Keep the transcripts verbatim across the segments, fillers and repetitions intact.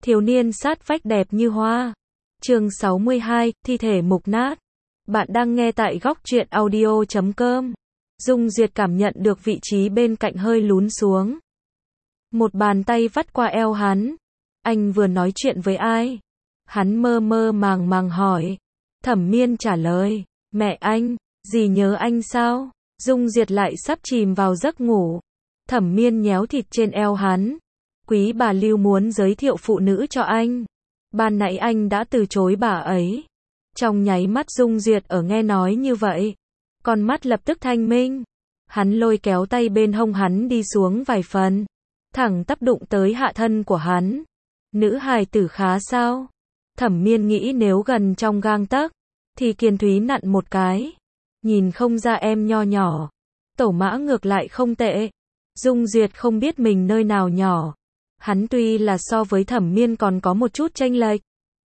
Thiếu niên sát vách đẹp như hoa. Chương sáu mươi hai, thi thể mục nát. Bạn đang nghe tại góc truyện audio chấm com. Dung Duyệt cảm nhận được vị trí bên cạnh hơi lún xuống. Một bàn tay vắt qua eo hắn. Anh vừa nói chuyện với ai? Hắn mơ mơ màng màng hỏi. Thẩm Miên trả lời. Mẹ anh, dì nhớ anh sao? Dung Duyệt lại sắp chìm vào giấc ngủ. Thẩm Miên nhéo thịt trên eo hắn. Quý bà Lưu muốn giới thiệu phụ nữ cho anh. Ban nãy anh đã từ chối bà ấy. Trong nháy mắt Dung Duyệt ở nghe nói như vậy. Con mắt lập tức thanh minh. Hắn lôi kéo tay bên hông hắn đi xuống vài phần. Thẳng tắp đụng tới hạ thân của hắn. Nữ hài tử khá sao? Thẩm Miên nghĩ nếu gần trong gang tấc thì Kiền Thúy nặn một cái. Nhìn không ra em nho nhỏ. Tẩu mã ngược lại không tệ. Dung Duyệt không biết mình nơi nào nhỏ. Hắn tuy là so với Thẩm Miên còn có một chút chênh lệch.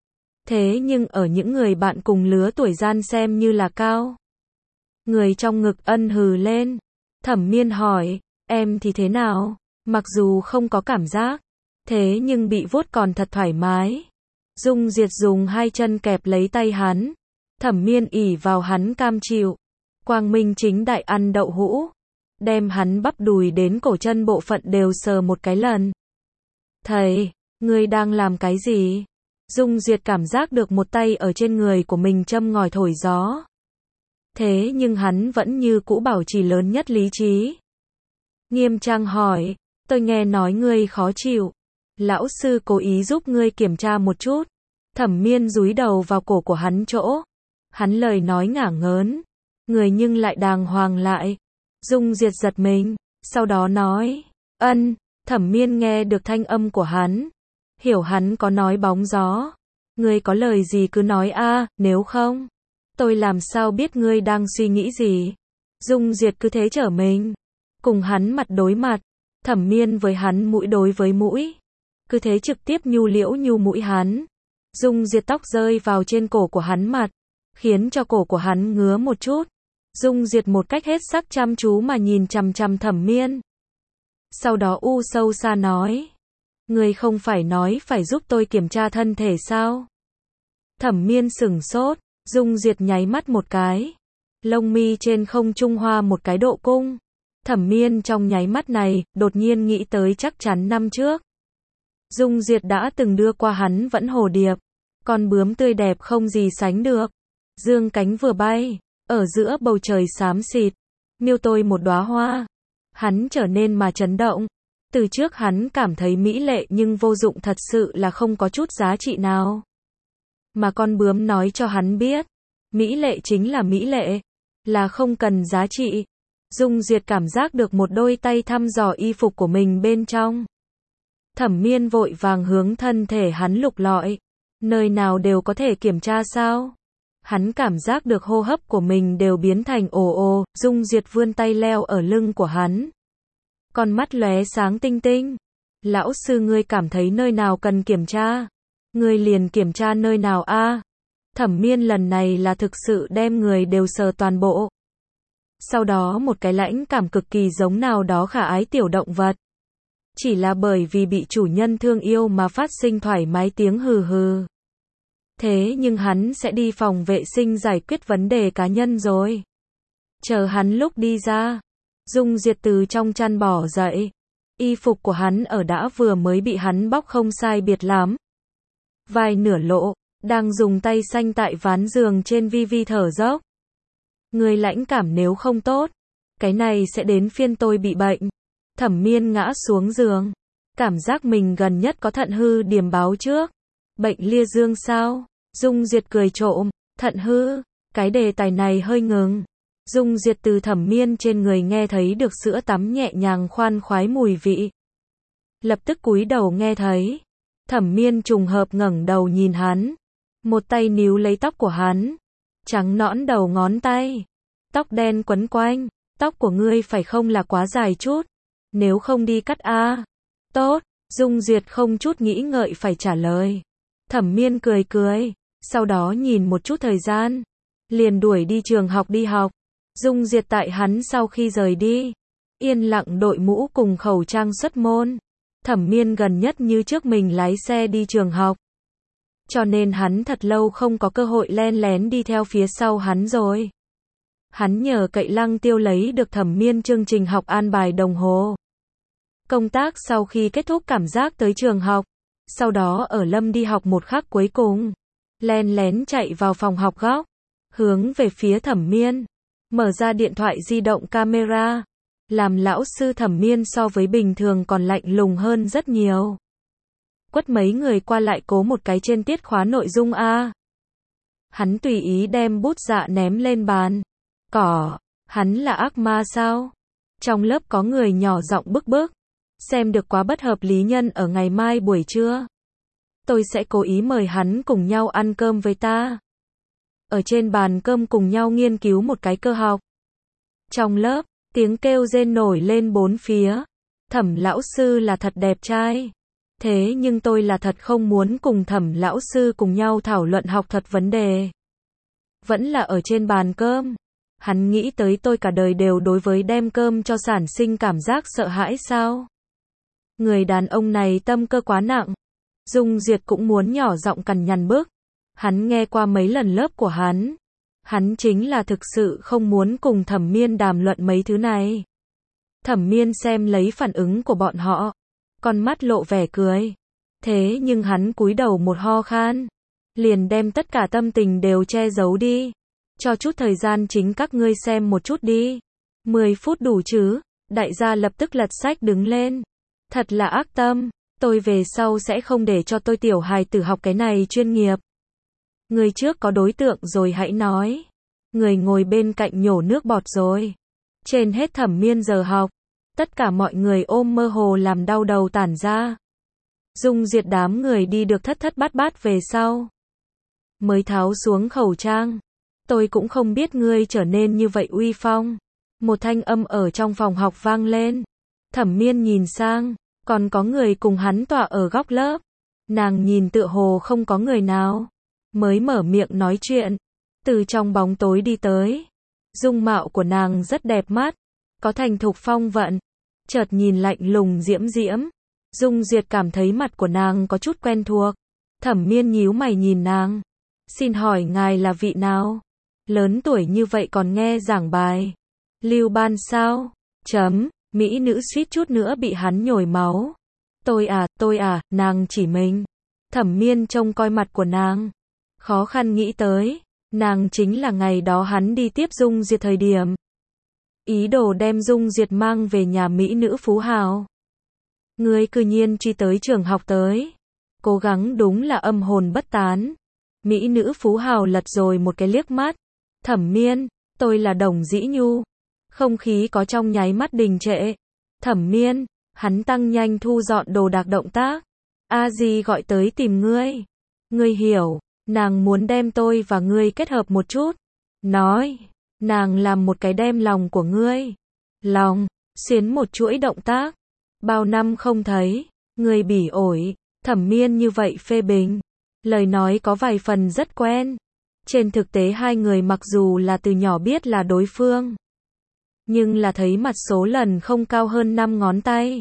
Thế nhưng ở những người bạn cùng lứa tuổi gian xem như là cao. Người trong ngực ân hừ lên. Thẩm Miên hỏi, em thì thế nào? Mặc dù không có cảm giác, thế nhưng bị vuốt còn thật thoải mái. Dung Duyệt dùng hai chân kẹp lấy tay hắn. Thẩm Miên ỉ vào hắn cam chịu. Quang minh chính đại ăn đậu hũ. Đem hắn bắp đùi đến cổ chân bộ phận đều sờ một cái lần. Thầy, ngươi đang làm cái gì? Dung Duyệt cảm giác được một tay ở trên người của mình châm ngòi thổi gió. Thế nhưng hắn vẫn như cũ bảo trì lớn nhất lý trí. Nghiêm trang hỏi, tôi nghe nói ngươi khó chịu. Lão sư cố ý giúp ngươi kiểm tra một chút. Thẩm Miên dúi đầu vào cổ của hắn chỗ. Hắn lời nói ngả ngớn. Người nhưng lại đàng hoàng lại. Dung Duyệt giật mình. Sau đó nói, ân. Thẩm Miên nghe được thanh âm của hắn. Hiểu hắn có nói bóng gió. Ngươi có lời gì cứ nói a, nếu không, tôi làm sao biết ngươi đang suy nghĩ gì. Dung Duyệt cứ thế trở mình. Cùng hắn mặt đối mặt. Thẩm Miên với hắn mũi đối với mũi. Cứ thế trực tiếp nhu liễu nhu mũi hắn. Dung Duyệt tóc rơi vào trên cổ của hắn mặt. Khiến cho cổ của hắn ngứa một chút. Dung Duyệt một cách hết sắc chăm chú mà nhìn chằm chằm Thẩm Miên. Sau đó u sâu xa nói. Ngươi không phải nói phải giúp tôi kiểm tra thân thể sao? Thẩm Miên sửng sốt. Dung Duyệt nháy mắt một cái. Lông mi trên không trung hoa một cái độ cung. Thẩm Miên trong nháy mắt này, đột nhiên nghĩ tới chắc chắn năm trước. Dung Duyệt đã từng đưa qua hắn vẫn hồ điệp. Con bướm tươi đẹp không gì sánh được. Dương cánh vừa bay. Ở giữa bầu trời xám xịt. Miêu tôi một đóa hoa. Hắn trở nên mà chấn động. Từ trước hắn cảm thấy mỹ lệ nhưng vô dụng thật sự là không có chút giá trị nào. Mà con bướm nói cho hắn biết. Mỹ lệ chính là mỹ lệ. Là không cần giá trị. Dung Duyệt cảm giác được một đôi tay thăm dò y phục của mình bên trong. Thẩm Miên vội vàng hướng thân thể hắn lục lọi. Nơi nào đều có thể kiểm tra sao? Hắn cảm giác được hô hấp của mình đều biến thành ồ ồ. Dung Duyệt vươn tay leo ở lưng của hắn. Con mắt lóe sáng tinh tinh. Lão sư ngươi cảm thấy nơi nào cần kiểm tra? Ngươi liền kiểm tra nơi nào a? Thẩm Miên lần này là thực sự đem người đều sờ toàn bộ. Sau đó một cái lãnh cảm cực kỳ giống nào đó khả ái tiểu động vật. Chỉ là bởi vì bị chủ nhân thương yêu mà phát sinh thoải mái tiếng hừ hừ. Thế nhưng hắn sẽ đi phòng vệ sinh giải quyết vấn đề cá nhân rồi. Chờ hắn lúc đi ra. Dung Duyệt từ trong chăn bỏ dậy. Y phục của hắn ở đã vừa mới bị hắn bóc không sai biệt lắm. Vai nửa lộ. Đang dùng tay xanh tại ván giường trên vi vi thở dốc. Người lãnh cảm nếu không tốt. Cái này sẽ đến phiên tôi bị bệnh. Thẩm Miên ngã xuống giường. Cảm giác mình gần nhất có thận hư điềm báo trước. Bệnh lia dương sao? Dung Duyệt cười trộm. Thận hư. Cái đề tài này hơi ngừng. Dung Duyệt từ Thẩm Miên trên người nghe thấy được sữa tắm nhẹ nhàng khoan khoái mùi vị. Lập tức cúi đầu nghe thấy. Thẩm Miên trùng hợp ngẩng đầu nhìn hắn. Một tay níu lấy tóc của hắn. Trắng nõn đầu ngón tay. Tóc đen quấn quanh. Tóc của ngươi phải không là quá dài chút. Nếu không đi cắt a. Tốt. Dung Duyệt không chút nghĩ ngợi phải trả lời. Thẩm Miên cười cười. Sau đó nhìn một chút thời gian. Liền đuổi đi trường học đi học. Dung Duyệt tại hắn sau khi rời đi. Yên lặng đội mũ cùng khẩu trang xuất môn. Thẩm Miên gần nhất như trước mình lái xe đi trường học. Cho nên hắn thật lâu không có cơ hội len lén đi theo phía sau hắn rồi. Hắn nhờ cậy Lăng Tiêu lấy được Thẩm Miên chương trình học an bài đồng hồ. Công tác sau khi kết thúc cảm giác tới trường học. Sau đó ở Lâm đi học một khắc cuối cùng. Len lén chạy vào phòng học góc. Hướng về phía Thẩm Miên. Mở ra điện thoại di động camera. Làm lão sư Thẩm Miên so với bình thường còn lạnh lùng hơn rất nhiều. Quất mấy người qua lại cố một cái trên tiết khóa nội dung A. Hắn tùy ý đem bút dạ ném lên bàn. Cỏ, hắn là ác ma sao? Trong lớp có người nhỏ giọng bức bức. Xem được quá bất hợp lý nhân ở ngày mai buổi trưa. Tôi sẽ cố ý mời hắn cùng nhau ăn cơm với ta. Ở trên bàn cơm cùng nhau nghiên cứu một cái cơ học. Trong lớp, tiếng kêu rên nổi lên bốn phía. Thẩm lão sư là thật đẹp trai. Thế nhưng tôi là thật không muốn cùng Thẩm lão sư cùng nhau thảo luận học thuật vấn đề. Vẫn là ở trên bàn cơm. Hắn nghĩ tới tôi cả đời đều đối với đem cơm cho sản sinh cảm giác sợ hãi sao? Người đàn ông này tâm cơ quá nặng. Dung Duyệt cũng muốn nhỏ giọng cằn nhằn bức. Hắn nghe qua mấy lần lớp của hắn. Hắn chính là thực sự không muốn cùng Thẩm Miên đàm luận mấy thứ này. Thẩm Miên xem lấy phản ứng của bọn họ. Con mắt lộ vẻ cười. Thế nhưng hắn cúi đầu một ho khan. Liền đem tất cả tâm tình đều che giấu đi. Cho chút thời gian chính các ngươi xem một chút đi. mười phút đủ chứ? Đại gia lập tức lật sách đứng lên. Thật là ác tâm. Tôi về sau sẽ không để cho tôi tiểu hài tử học cái này chuyên nghiệp. Người trước có đối tượng rồi hãy nói. Người ngồi bên cạnh nhổ nước bọt rồi. Trên hết Thẩm Miên giờ học. Tất cả mọi người ôm mơ hồ làm đau đầu tản ra. Dung Duyệt đám người đi được thất thất bát bát về sau. Mới tháo xuống khẩu trang. Tôi cũng không biết ngươi trở nên như vậy uy phong. Một thanh âm ở trong phòng học vang lên. Thẩm Miên nhìn sang. Còn có người cùng hắn tọa ở góc lớp. Nàng nhìn tựa hồ không có người nào. Mới mở miệng nói chuyện. Từ trong bóng tối đi tới. Dung mạo của nàng rất đẹp mắt. Có thành thục phong vận. Chợt nhìn lạnh lùng diễm diễm. Dung Duyệt cảm thấy mặt của nàng có chút quen thuộc. Thẩm Miên nhíu mày nhìn nàng. Xin hỏi ngài là vị nào? Lớn tuổi như vậy còn nghe giảng bài. Lưu Ban sao? Chấm. Mỹ nữ suýt chút nữa bị hắn nhồi máu. Tôi à, tôi à, nàng chỉ mình. Thẩm Miên trông coi mặt của nàng. Khó khăn nghĩ tới. Nàng chính là ngày đó hắn đi tiếp Dung Duyệt thời điểm. Ý đồ đem Dung Duyệt mang về nhà Mỹ nữ phú hào. Ngươi cư nhiên truy tới trường học tới. Cố gắng đúng là âm hồn bất tán. Mỹ nữ phú hào lật rồi một cái liếc mắt. Thẩm Miên, tôi là Đồng Dĩ Nhu. Không khí có trong nháy mắt đình trệ. Thẩm Miên, hắn tăng nhanh thu dọn đồ đạc động tác. A Di gọi tới tìm ngươi. Ngươi hiểu, nàng muốn đem tôi và ngươi kết hợp một chút. Nói, nàng làm một cái đem lòng của ngươi. Lòng, xuyến một chuỗi động tác. Bao năm không thấy, ngươi bỉ ổi. Thẩm Miên như vậy phê bình. Lời nói có vài phần rất quen. Trên thực tế hai người mặc dù là từ nhỏ biết là đối phương. Nhưng là thấy mặt số lần không cao hơn năm ngón tay.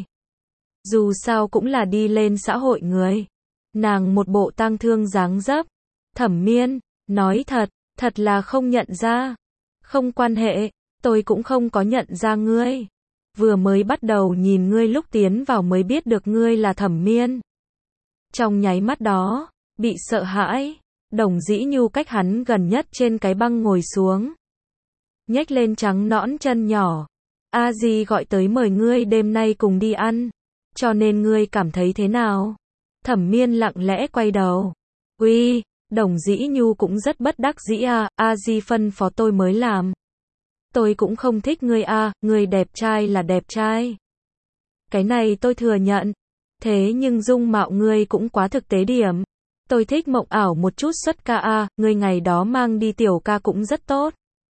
Dù sao cũng là đi lên xã hội người. Nàng một bộ tang thương dáng dấp. Thẩm Miên, nói thật, thật là không nhận ra. Không quan hệ, tôi cũng không có nhận ra ngươi. Vừa mới bắt đầu nhìn ngươi lúc tiến vào mới biết được ngươi là Thẩm Miên. Trong nháy mắt đó, bị sợ hãi. Đồng Dĩ Nhu cách hắn gần nhất trên cái băng ngồi xuống. Nhếch lên trắng nõn chân nhỏ. A Di gọi tới mời ngươi đêm nay cùng đi ăn. Cho nên ngươi cảm thấy thế nào? Thẩm Miên lặng lẽ quay đầu. Uy, Đồng Dĩ Nhu cũng rất bất đắc dĩ à, A Di phân phó tôi mới làm. Tôi cũng không thích ngươi à, ngươi đẹp trai là đẹp trai. Cái này tôi thừa nhận. Thế nhưng dung mạo ngươi cũng quá thực tế điểm. Tôi thích mộng ảo một chút xuất ca à, ngươi ngày đó mang đi tiểu ca cũng rất tốt.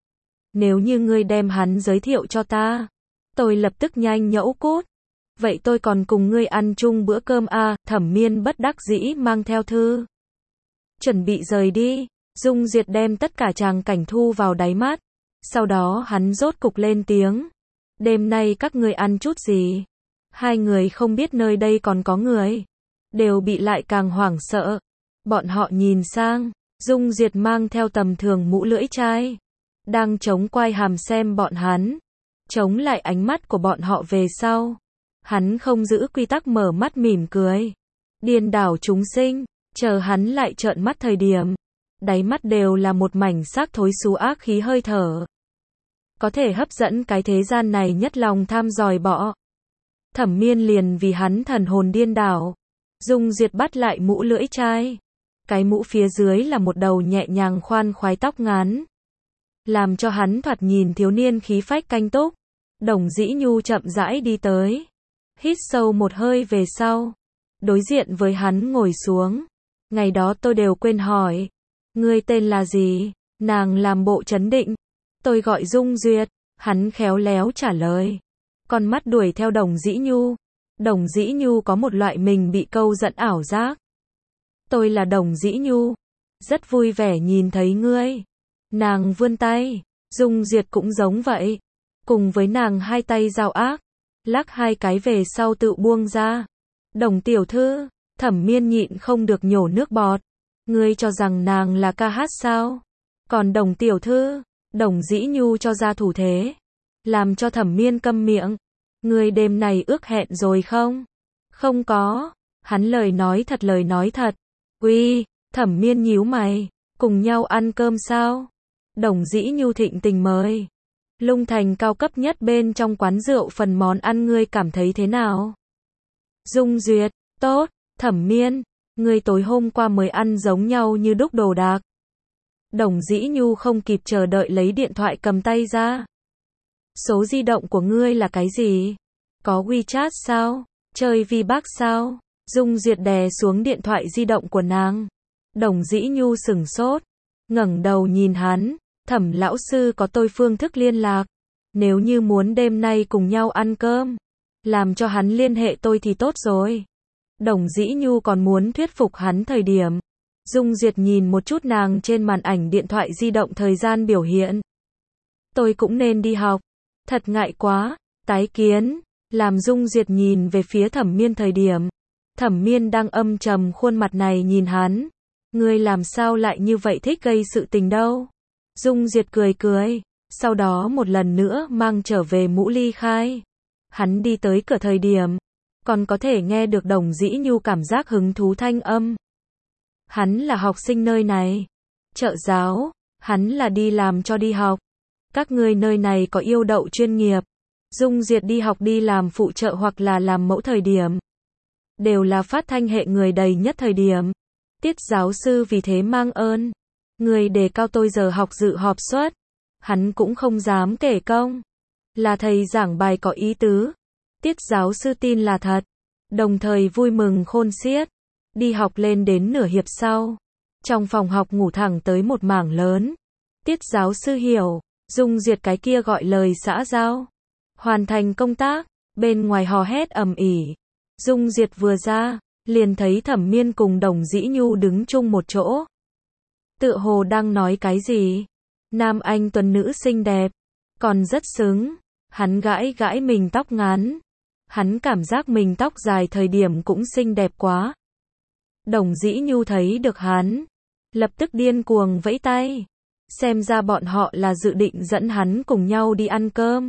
Nếu như ngươi đem hắn giới thiệu cho ta, tôi lập tức nhanh nhẩu cút. Vậy tôi còn cùng ngươi ăn chung bữa cơm à, Thẩm Miên bất đắc dĩ mang theo thư. Chuẩn bị rời đi, Dung Duyệt đem tất cả tràng cảnh thu vào đáy mắt. Sau đó hắn rốt cục lên tiếng. Đêm nay các ngươi ăn chút gì? Hai người không biết nơi đây còn có người. Đều bị lại càng hoảng sợ. Bọn họ nhìn sang. Dung Diệt mang theo tầm thường mũ lưỡi chai. Đang chống quai hàm xem bọn hắn. Chống lại ánh mắt của bọn họ về sau. Hắn không giữ quy tắc mở mắt mỉm cười. Điên đảo chúng sinh. Chờ hắn lại trợn mắt thời điểm. Đáy mắt đều là một mảnh xác thối xú ác khí hơi thở. Có thể hấp dẫn cái thế gian này nhất lòng tham dòi bọ. Thẩm Miên liền vì hắn thần hồn điên đảo. Dung Diệt bắt lại mũ lưỡi chai. Cái mũ phía dưới là một đầu nhẹ nhàng khoan khoái tóc ngắn. Làm cho hắn thoạt nhìn thiếu niên khí phách canh túc. Đồng Dĩ Nhu chậm rãi đi tới. Hít sâu một hơi về sau. Đối diện với hắn ngồi xuống. Ngày đó tôi đều quên hỏi. Ngươi tên là gì? Nàng làm bộ trấn định. Tôi gọi Dung Duyệt. Hắn khéo léo trả lời. Con mắt đuổi theo Đồng Dĩ Nhu. Đồng Dĩ Nhu có một loại mình bị câu dẫn ảo giác. Tôi là Đồng Dĩ Nhu. Rất vui vẻ nhìn thấy ngươi. Nàng vươn tay. Dung Duyệt cũng giống vậy. Cùng với nàng hai tay giao ác. Lắc hai cái về sau tự buông ra. Đồng tiểu thư. Thẩm Miên nhịn không được nhổ nước bọt. Ngươi cho rằng nàng là ca hát sao? Còn Đồng tiểu thư. Đồng Dĩ Nhu cho ra thủ thế. Làm cho Thẩm Miên câm miệng. Ngươi đêm này ước hẹn rồi không? Không có. Hắn lời nói thật lời nói thật. Uy, Thẩm Miên nhíu mày. Cùng nhau ăn cơm sao? Đồng Dĩ Nhu thịnh tình mời. Lung Thành cao cấp nhất bên trong quán rượu phần món ăn ngươi cảm thấy thế nào? Dung Duyệt, tốt. Thẩm Miên, ngươi tối hôm qua mới ăn giống nhau như đúc đồ đạc. Đồng Dĩ Nhu không kịp chờ đợi lấy điện thoại cầm tay ra. Số di động của ngươi là cái gì? Có WeChat sao? Chơi VBack sao? Dung Duyệt đè xuống điện thoại di động của nàng. Đồng Dĩ Nhu sửng sốt. Ngẩng đầu nhìn hắn. Thẩm lão sư có tôi phương thức liên lạc. Nếu như muốn đêm nay cùng nhau ăn cơm. Làm cho hắn liên hệ tôi thì tốt rồi. Đồng Dĩ Nhu còn muốn thuyết phục hắn thời điểm. Dung Duyệt nhìn một chút nàng trên màn ảnh điện thoại di động thời gian biểu hiện. Tôi cũng nên đi học. Thật ngại quá. Tái kiến. Làm Dung Duyệt nhìn về phía Thẩm Miên thời điểm. Thẩm Miên đang âm trầm khuôn mặt này nhìn hắn. Ngươi làm sao lại như vậy thích gây sự tình đâu? Dung Duyệt cười cười. Sau đó một lần nữa mang trở về mũ ly khai. Hắn đi tới cửa thời điểm. Còn có thể nghe được Đồng Dĩ Nhu cảm giác hứng thú thanh âm. Hắn là học sinh nơi này. Trợ giáo. Hắn là đi làm cho đi học. Các ngươi nơi này có yêu đậu chuyên nghiệp. Dung Duyệt đi học đi làm phụ trợ hoặc là làm mẫu thời điểm. Đều là phát thanh hệ người đầy nhất thời điểm. Tiết giáo sư vì thế mang ơn. Người đề cao tôi giờ học dự họp suất. Hắn cũng không dám kể công. Là thầy giảng bài có ý tứ. Tiết giáo sư tin là thật. Đồng thời vui mừng khôn xiết. Đi học lên đến nửa hiệp sau. Trong phòng học ngủ thẳng tới một mảng lớn. Tiết giáo sư hiểu. Dung Duyệt cái kia gọi lời xã giao. Hoàn thành công tác. Bên ngoài hò hét ầm ĩ. Dung Duyệt vừa ra. Liền thấy Thẩm Miên cùng Đồng Dĩ Nhu đứng chung một chỗ. Tựa hồ đang nói cái gì? Nam anh tuấn nữ xinh đẹp. Còn rất xứng. Hắn gãi gãi mình tóc ngắn. Hắn cảm giác mình tóc dài thời điểm cũng xinh đẹp quá. Đồng Dĩ Nhu thấy được hắn. Lập tức điên cuồng vẫy tay. Xem ra bọn họ là dự định dẫn hắn cùng nhau đi ăn cơm.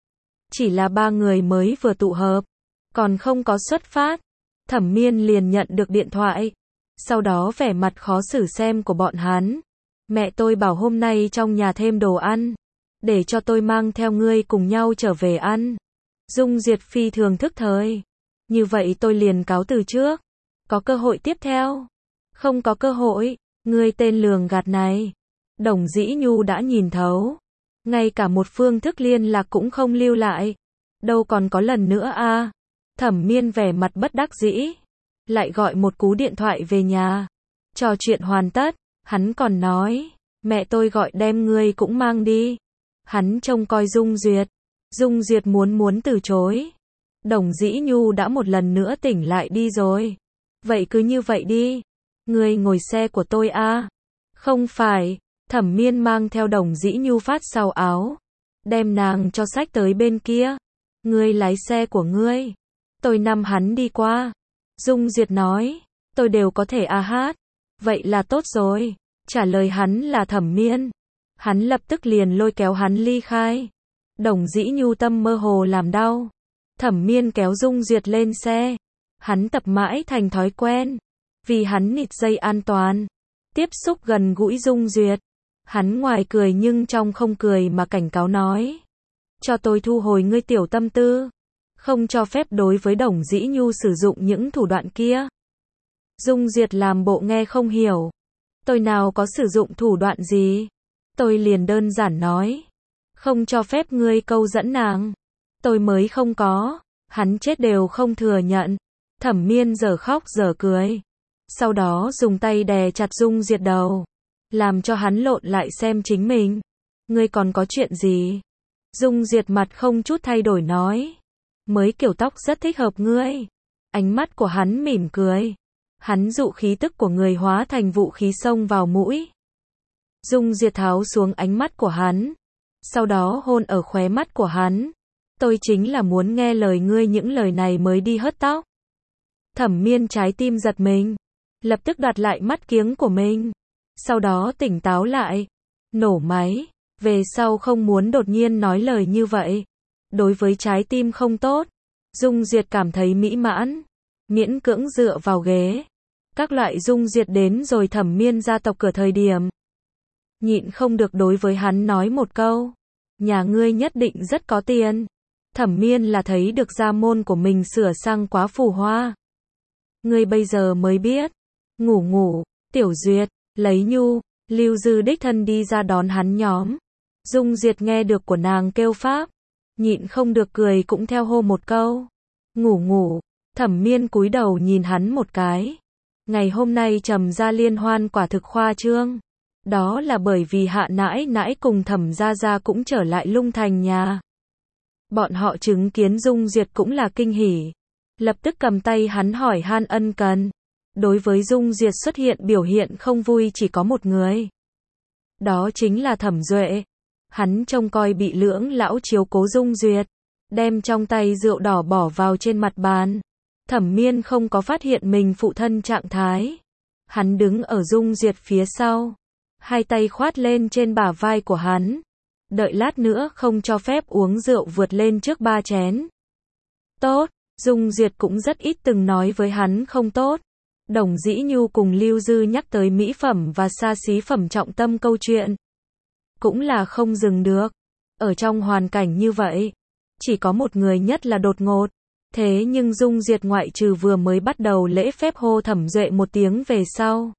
Chỉ là ba người mới vừa tụ hợp. Còn không có xuất phát. Thẩm Miên liền nhận được điện thoại. Sau đó vẻ mặt khó xử xem của bọn hắn. Mẹ tôi bảo hôm nay trong nhà thêm đồ ăn. Để cho tôi mang theo ngươi cùng nhau trở về ăn. Dung Duyệt phi thường thức thời. Như vậy tôi liền cáo từ trước. Có cơ hội tiếp theo. Không có cơ hội. Ngươi tên lường gạt này. Đồng Dĩ Nhu đã nhìn thấu. Ngay cả một phương thức liên lạc cũng không lưu lại. Đâu còn có lần nữa a à? Thẩm Miên vẻ mặt bất đắc dĩ. Lại gọi một cú điện thoại về nhà. Trò chuyện hoàn tất. Hắn còn nói. Mẹ tôi gọi đem ngươi cũng mang đi. Hắn trông coi Dung Duyệt. Dung Duyệt muốn muốn từ chối. Đồng Dĩ Nhu đã một lần nữa tỉnh lại đi rồi. Vậy cứ như vậy đi. Ngươi ngồi xe của tôi a à? Không phải. Thẩm Miên mang theo Đồng Dĩ Nhu phát sau áo. Đem nàng cho sách tới bên kia. Ngươi lái xe của ngươi. Tôi năm hắn đi qua. Dung Duyệt nói, tôi đều có thể a hát. Vậy là tốt rồi. Trả lời hắn là Thẩm Miên. Hắn lập tức liền lôi kéo hắn ly khai. Đồng Dĩ Nhu tâm mơ hồ làm đau. Thẩm Miên kéo Dung Duyệt lên xe. Hắn tập mãi thành thói quen. Vì hắn nịt dây an toàn. Tiếp xúc gần gũi Dung Duyệt. Hắn ngoài cười nhưng trong không cười mà cảnh cáo nói. Cho tôi thu hồi ngươi tiểu tâm tư. Không cho phép đối với Đồng Dĩ Nhu sử dụng những thủ đoạn kia. Dung Duyệt làm bộ nghe không hiểu. Tôi nào có sử dụng thủ đoạn gì? Tôi liền đơn giản nói. Không cho phép ngươi câu dẫn nàng. Tôi mới không có. Hắn chết đều không thừa nhận. Thẩm Miên giờ khóc giờ cười. Sau đó dùng tay đè chặt Dung Duyệt đầu. Làm cho hắn lộn lại xem chính mình. Ngươi còn có chuyện gì? Dung Duyệt mặt không chút thay đổi nói. Mới kiểu tóc rất thích hợp ngươi. Ánh mắt của hắn mỉm cười. Hắn dụ khí tức của người hóa thành vũ khí xông vào mũi. Dung Duyệt tháo xuống ánh mắt của hắn. Sau đó hôn ở khóe mắt của hắn. Tôi chính là muốn nghe lời ngươi những lời này mới đi hớt tóc. Thẩm Miên trái tim giật mình. Lập tức đặt lại mắt kiếng của mình. Sau đó tỉnh táo lại. Nổ máy. Về sau không muốn đột nhiên nói lời như vậy. Đối với trái tim không tốt. Dung Duyệt cảm thấy mỹ mãn. Miễn cưỡng dựa vào ghế. Các loại Dung Duyệt đến rồi Thẩm Miên ra tộc cửa thời điểm. Nhịn không được đối với hắn nói một câu. Nhà ngươi nhất định rất có tiền. Thẩm Miên là thấy được gia môn của mình sửa sang quá phù hoa. Ngươi bây giờ mới biết. Ngủ ngủ, Tiểu Duyệt, lấy Nhu, Lưu Dư đích thân đi ra đón hắn nhóm. Dung Duyệt nghe được của nàng kêu pháp. Nhịn không được cười cũng theo hô một câu. Ngủ ngủ, Thẩm Miên cúi đầu nhìn hắn một cái. Ngày hôm nay Trầm gia liên hoan quả thực khoa trương. Đó là bởi vì Hạ nãi nãi cùng Thẩm gia gia cũng trở lại Lung Thành nhà. Bọn họ chứng kiến Dung Duyệt cũng là kinh hỉ. Lập tức cầm tay hắn hỏi han ân cần. Đối với Dung Duyệt xuất hiện biểu hiện không vui chỉ có một người. Đó chính là Thẩm Duệ. Hắn trông coi bị Lưỡng lão chiếu cố Dung Duyệt. Đem trong tay rượu đỏ bỏ vào trên mặt bàn. Thẩm Miên không có phát hiện mình phụ thân trạng thái. Hắn đứng ở Dung Duyệt phía sau. Hai tay khoát lên trên bả vai của hắn. Đợi lát nữa không cho phép uống rượu vượt lên trước ba chén. Tốt, Dung Duyệt cũng rất ít từng nói với hắn không tốt. Đồng Dĩ Nhu cùng Lưu Dư nhắc tới mỹ phẩm và xa xí phẩm trọng tâm câu chuyện. Cũng là không dừng được. Ở trong hoàn cảnh như vậy, chỉ có một người nhất là đột ngột. Thế nhưng Dung Duyệt ngoại trừ vừa mới bắt đầu lễ phép hô Thẩm Duệ một tiếng về sau.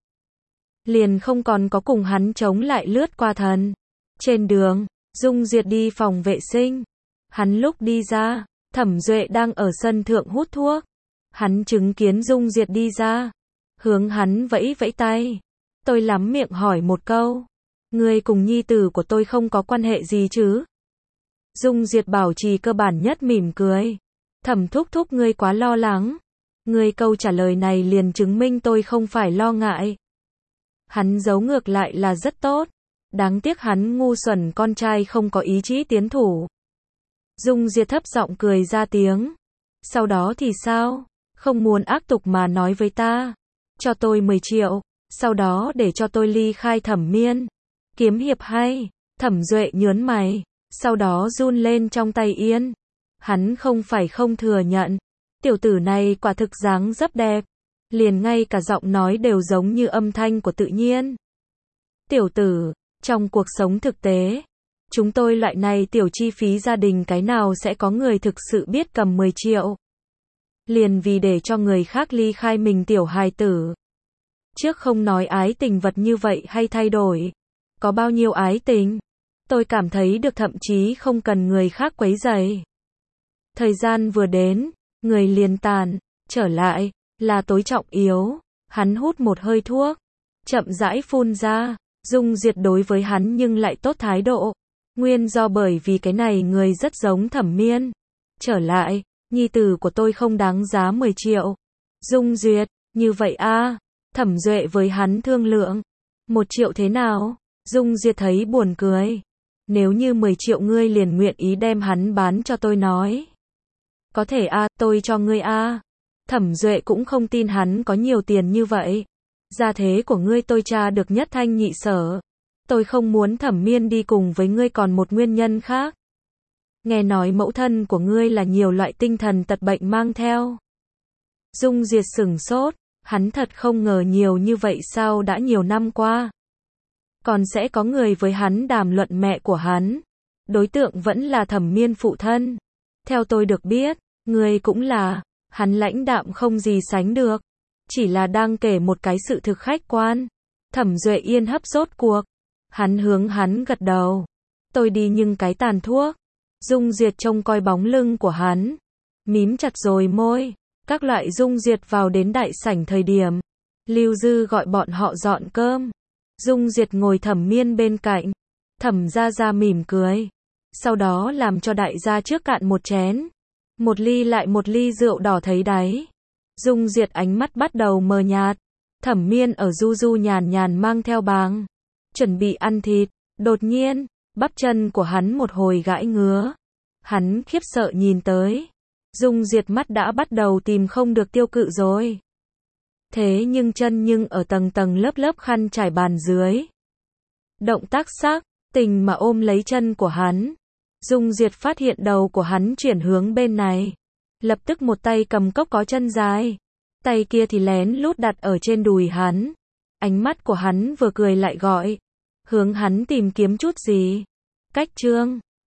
Liền không còn có cùng hắn chống lại lướt qua thần. Trên đường, Dung Duyệt đi phòng vệ sinh. Hắn lúc đi ra, Thẩm Duệ đang ở sân thượng hút thuốc. Hắn chứng kiến Dung Duyệt đi ra. Hướng hắn vẫy vẫy tay. Tôi lắm miệng hỏi một câu. Ngươi cùng nhi tử của tôi không có quan hệ gì chứ? Dung Duyệt bảo trì cơ bản nhất mỉm cười. Thẩm thúc thúc ngươi quá lo lắng. Ngươi câu trả lời này liền chứng minh tôi không phải lo ngại. Hắn giấu ngược lại là rất tốt. Đáng tiếc hắn ngu xuẩn con trai không có ý chí tiến thủ. Dung Duyệt thấp giọng cười ra tiếng. Sau đó thì sao? Không muốn ác tục mà nói với ta. Cho tôi mười triệu. Sau đó để cho tôi ly khai Thẩm Miên. Kiếm hiệp hay. Thẩm Duệ nhớn mày. Sau đó run lên trong tay yên. Hắn không phải không thừa nhận. Tiểu tử này quả thực dáng dấp đẹp. Liền ngay cả giọng nói đều giống như âm thanh của tự nhiên. Tiểu tử, trong cuộc sống thực tế, chúng tôi loại này tiểu chi phí gia đình cái nào sẽ có người thực sự biết cầm mười triệu. Liền vì để cho người khác ly khai mình tiểu hài tử. Trước không nói ái tình vật như vậy hay thay đổi. Có bao nhiêu ái tình? Tôi cảm thấy được thậm chí không cần người khác quấy rầy. Thời gian vừa đến, người liền tàn, trở lại, là tối trọng yếu. Hắn hút một hơi thuốc, chậm rãi phun ra. Dung Duyệt đối với hắn nhưng lại tốt thái độ. Nguyên do bởi vì cái này người rất giống Thẩm Miên. Trở lại, nhi tử của tôi không đáng giá mười triệu. Dung Duyệt, như vậy a? Thẩm Duệ với hắn thương lượng. Một triệu thế nào? Dung Duyệt thấy buồn cười. Nếu như mười triệu ngươi liền nguyện ý đem hắn bán cho tôi nói. Có thể a, tôi cho ngươi a. Thẩm Duệ cũng không tin hắn có nhiều tiền như vậy. Gia thế của ngươi tôi tra được nhất thanh nhị sở. Tôi không muốn Thẩm Miên đi cùng với ngươi còn một nguyên nhân khác. Nghe nói mẫu thân của ngươi là nhiều loại tinh thần tật bệnh mang theo. Dung Diệt sửng sốt, hắn thật không ngờ nhiều như vậy sao đã nhiều năm qua. Còn sẽ có người với hắn đàm luận mẹ của hắn. Đối tượng vẫn là Thẩm Miên phụ thân. Theo tôi được biết, ngươi cũng là, hắn lãnh đạm không gì sánh được. Chỉ là đang kể một cái sự thực khách quan. Thẩm Duệ Yên hấp rốt cuộc. Hắn hướng hắn gật đầu. Tôi đi nhưng cái tàn thuốc. Dung Diệt trông coi bóng lưng của hắn. Mím chặt rồi môi. Các loại Dung Diệt vào đến đại sảnh thời điểm. Lưu Dư gọi bọn họ dọn cơm. Dung Diệt ngồi Thẩm Miên bên cạnh. Thẩm gia gia mỉm cười. Sau đó làm cho đại gia trước cạn một chén. Một ly lại một ly rượu đỏ thấy đáy. Dung Diệt ánh mắt bắt đầu mờ nhạt. Thẩm Miên ở du du nhàn nhàn mang theo bàng. Chuẩn bị ăn thịt. Đột nhiên, bắp chân của hắn một hồi gãi ngứa. Hắn khiếp sợ nhìn tới. Dung Diệt mắt đã bắt đầu tìm không được tiêu cự rồi. Thế nhưng chân nhưng ở tầng tầng lớp lớp khăn trải bàn dưới. Động tác sắc, tình mà ôm lấy chân của hắn. Dung Diệt phát hiện đầu của hắn chuyển hướng bên này. Lập tức một tay cầm cốc có chân dài. Tay kia thì lén lút đặt ở trên đùi hắn. Ánh mắt của hắn vừa cười lại gọi. Hướng hắn tìm kiếm chút gì. Cách trương.